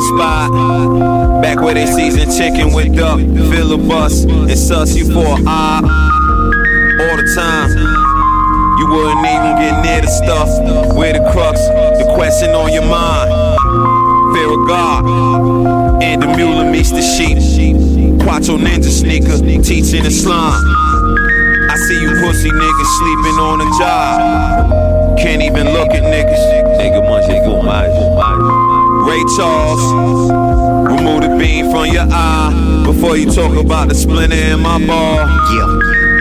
the spot. Back where they season chicken with duck, fill a bus, and suss you for an eye. All the time, you wouldn't even get near the stuff. Where the crux, the question on your mind. Fear of God, and the mule meets the sheep. Quattro ninja sneaker, teaching Islam. I see you pussy niggas sleeping on the job. Can't even look at niggas. Ray Charles, remove the beam from your eye before you talk about the splinter in my ball. Yeah.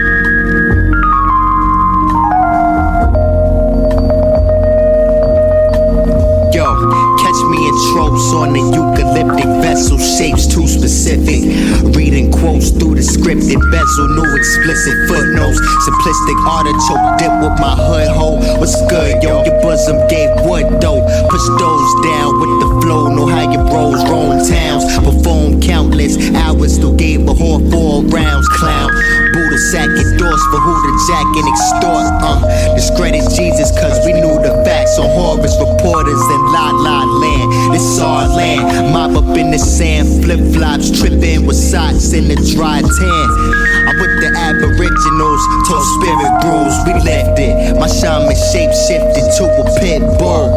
Tropes on the eucalyptic vessel, shapes too specific. Reading quotes through the scripted bezel, new explicit footnotes. Simplistic artichoke dip with my hood hole. What's good, yo? Your bosom gave wood dough. Push those down with the flow. Know how your bros roam towns. Perform countless hours, still gave a whore 4 rounds. Clown. Buddha sack endorse for who to jack and extort. Discredit Jesus cause we knew the facts on Horus reporters in La La Land. This our land, mob up in the sand, flip-flops, tripping with socks in the dry tan. I'm with the aboriginals, told spirit brews, we left it. My shaman shape shifted to a pit bull.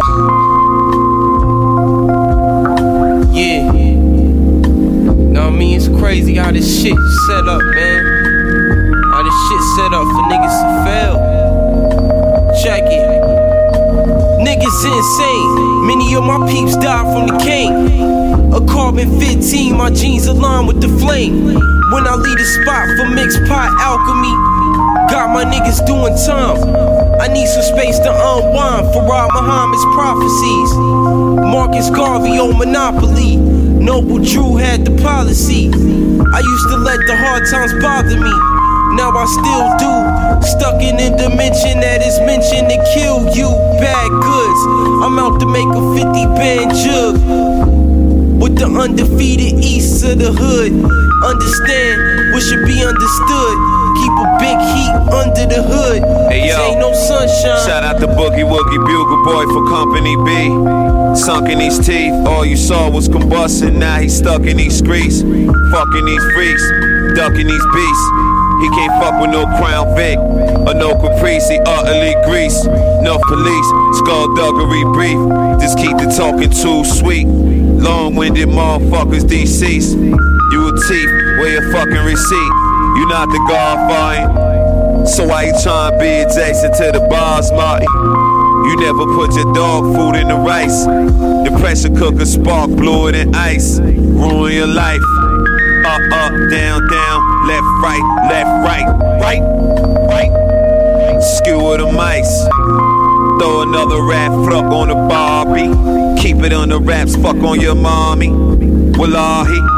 Yeah, know what I mean? It's crazy how this shit set up, man. How this shit set up for niggas to fail. Check it. Niggas insane. Many of my peeps died from the cane. A carbon 15, my jeans align with the flame. When I leave the spot for mixed pot alchemy, got my niggas doing time. I need some space to unwind for Farad Muhammad's prophecies. Marcus Garvey on Monopoly. Noble Drew had the policy. I used to let the hard times bother me. Now I still do. Stuck in a dimension that is mentioned to kill you. Bad goods. I'm out to make a 50-band jug with the undefeated east of the hood. Understand what should be understood. Keep a big heat under the hood. Hey yo, ain't no sunshine. Shout out to Boogie Woogie Bugle Boy for Company B. Sunk in these teeth, all you saw was combustion. Now he's stuck in these streets, fucking these freaks, ducking these beasts. He can't fuck with no Crown Vic or no Caprice. He utterly grease. No police, skullduggery brief. Just keep the talking too sweet. Long-winded motherfuckers deceased. You a thief, where your fucking receipt? You not the Godfather. So why you tryna be adjacent to the bars, Marty? You never put your dog food in the rice. The pressure cooker spark blew it in ice. Ruin your life. Up, up, down, down, left, right, right. Skewer the mice. Throw another rap fluck on the Barbie. Keep it on the wraps, fuck on your mommy. Wallahi.